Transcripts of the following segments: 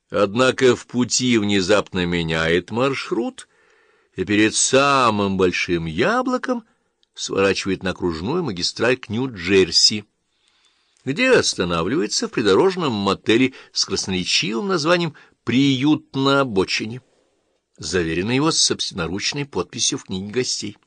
Однако в пути внезапно меняет маршрут и перед самым большим яблоком сворачивает на окружную магистраль к Нью-Джерси, где останавливается в придорожном мотеле с красноречивым названием «Приют на обочине», заверено его собственноручной подписью в книге гостей.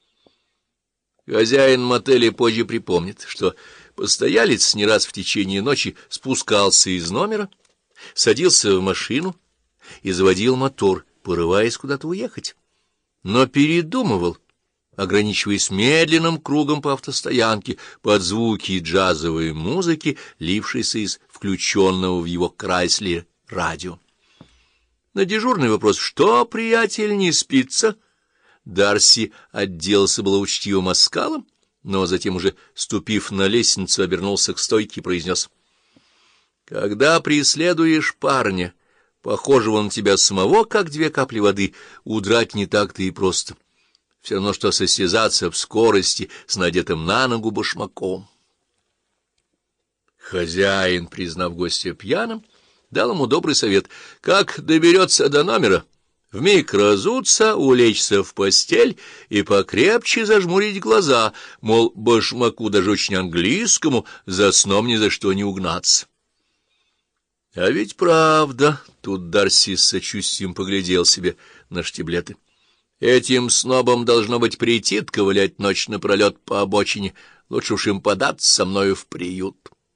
Хозяин мотеля позже припомнит, что постоялец не раз в течение ночи спускался из номера, садился в машину и заводил мотор, порываясь куда-то уехать, но передумывал, ограничиваясь медленным кругом по автостоянке под звуки джазовой музыки, лившейся из включенного в его Крайслере радио. На дежурный вопрос «Что, приятель, не спится?» Дарси отделался было учтивым оскалом, но затем, уже ступив на лестницу, обернулся к стойке и произнес: «Когда преследуешь парня, похожего на тебя самого, как две капли воды, удрать не так-то и просто. Все равно, что состязаться в скорости с надетым на ногу башмаком». Хозяин, признав гостя пьяным, дал ему добрый совет: как доберется до номера, вмиг разуться, улечься в постель и покрепче зажмурить глаза, мол, башмаку, даже очень английскому, за сном ни за что не угнаться. А ведь правда, тут Дарси с сочувствием поглядел себе на штиблеты. Этим снобам должно быть претит ковылять ночь напролет по обочине, лучше уж им податься со мною в приют.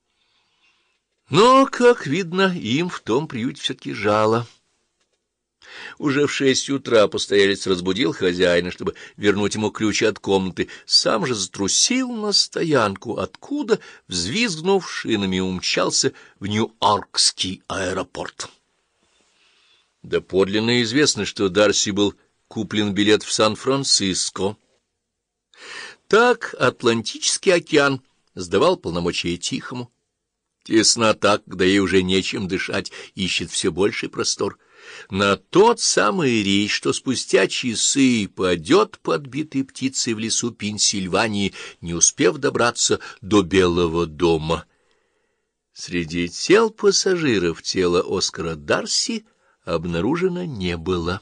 Но, как видно, им в том приюте все-таки жало. Уже в 6 утра постоялец разбудил хозяина, чтобы вернуть ему ключ от комнаты, сам же затрусил на стоянку, откуда, взвизгнув шинами, умчался в Нью-Йоркский аэропорт. Доподлинно известно, что Дарси был куплен билет в Сан-Франциско. Так Атлантический океан сдавал полномочия Тихому. Теснота, когда ей уже нечем дышать, ищет все больший простор. На тот самый рейс, что спустя часы падет подбитой птицей в лесу Пенсильвании, не успев добраться до Белого дома. Среди тел пассажиров тело Оскара Дарси обнаружено не было.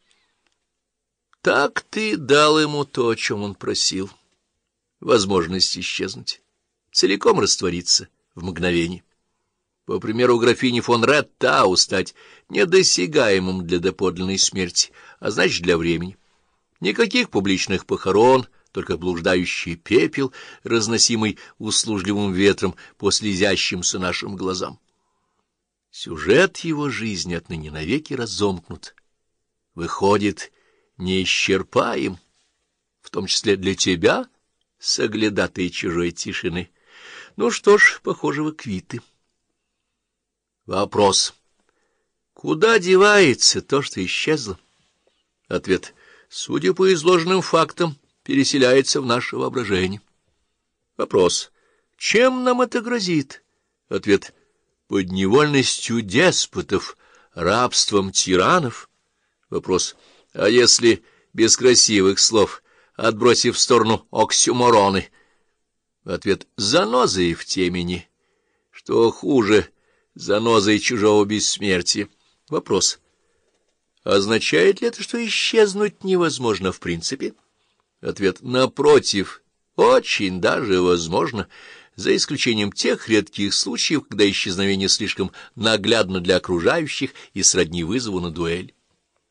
Так ты дал ему то, о чем он просил: возможность исчезнуть, целиком раствориться в мгновение. По примеру графини фон Реттау, стать недосягаемым для доподлинной смерти, а значит, для времени. Никаких публичных похорон, только блуждающий пепел, разносимый услужливым ветром по слезящимся нашим глазам. Сюжет его жизни отныне навеки разомкнут. Выходит, неисчерпаем, в том числе для тебя, соглядатой чужой тишины. Ну что ж, похоже, вы квиты. Вопрос: куда девается то, что исчезло? Ответ: судя по изложенным фактам, переселяется в наше воображение. Вопрос: чем нам это грозит? Ответ: подневольностью деспотов, рабством тиранов. Вопрос: а если без красивых слов, отбросив в сторону оксюмороны? Ответ: занозой в темени. Что хуже, занозой чужого бессмертия. Вопрос: означает ли это, что исчезнуть невозможно в принципе? Ответ: напротив, очень даже возможно, за исключением тех редких случаев, когда исчезновение слишком наглядно для окружающих и сродни вызову на дуэль.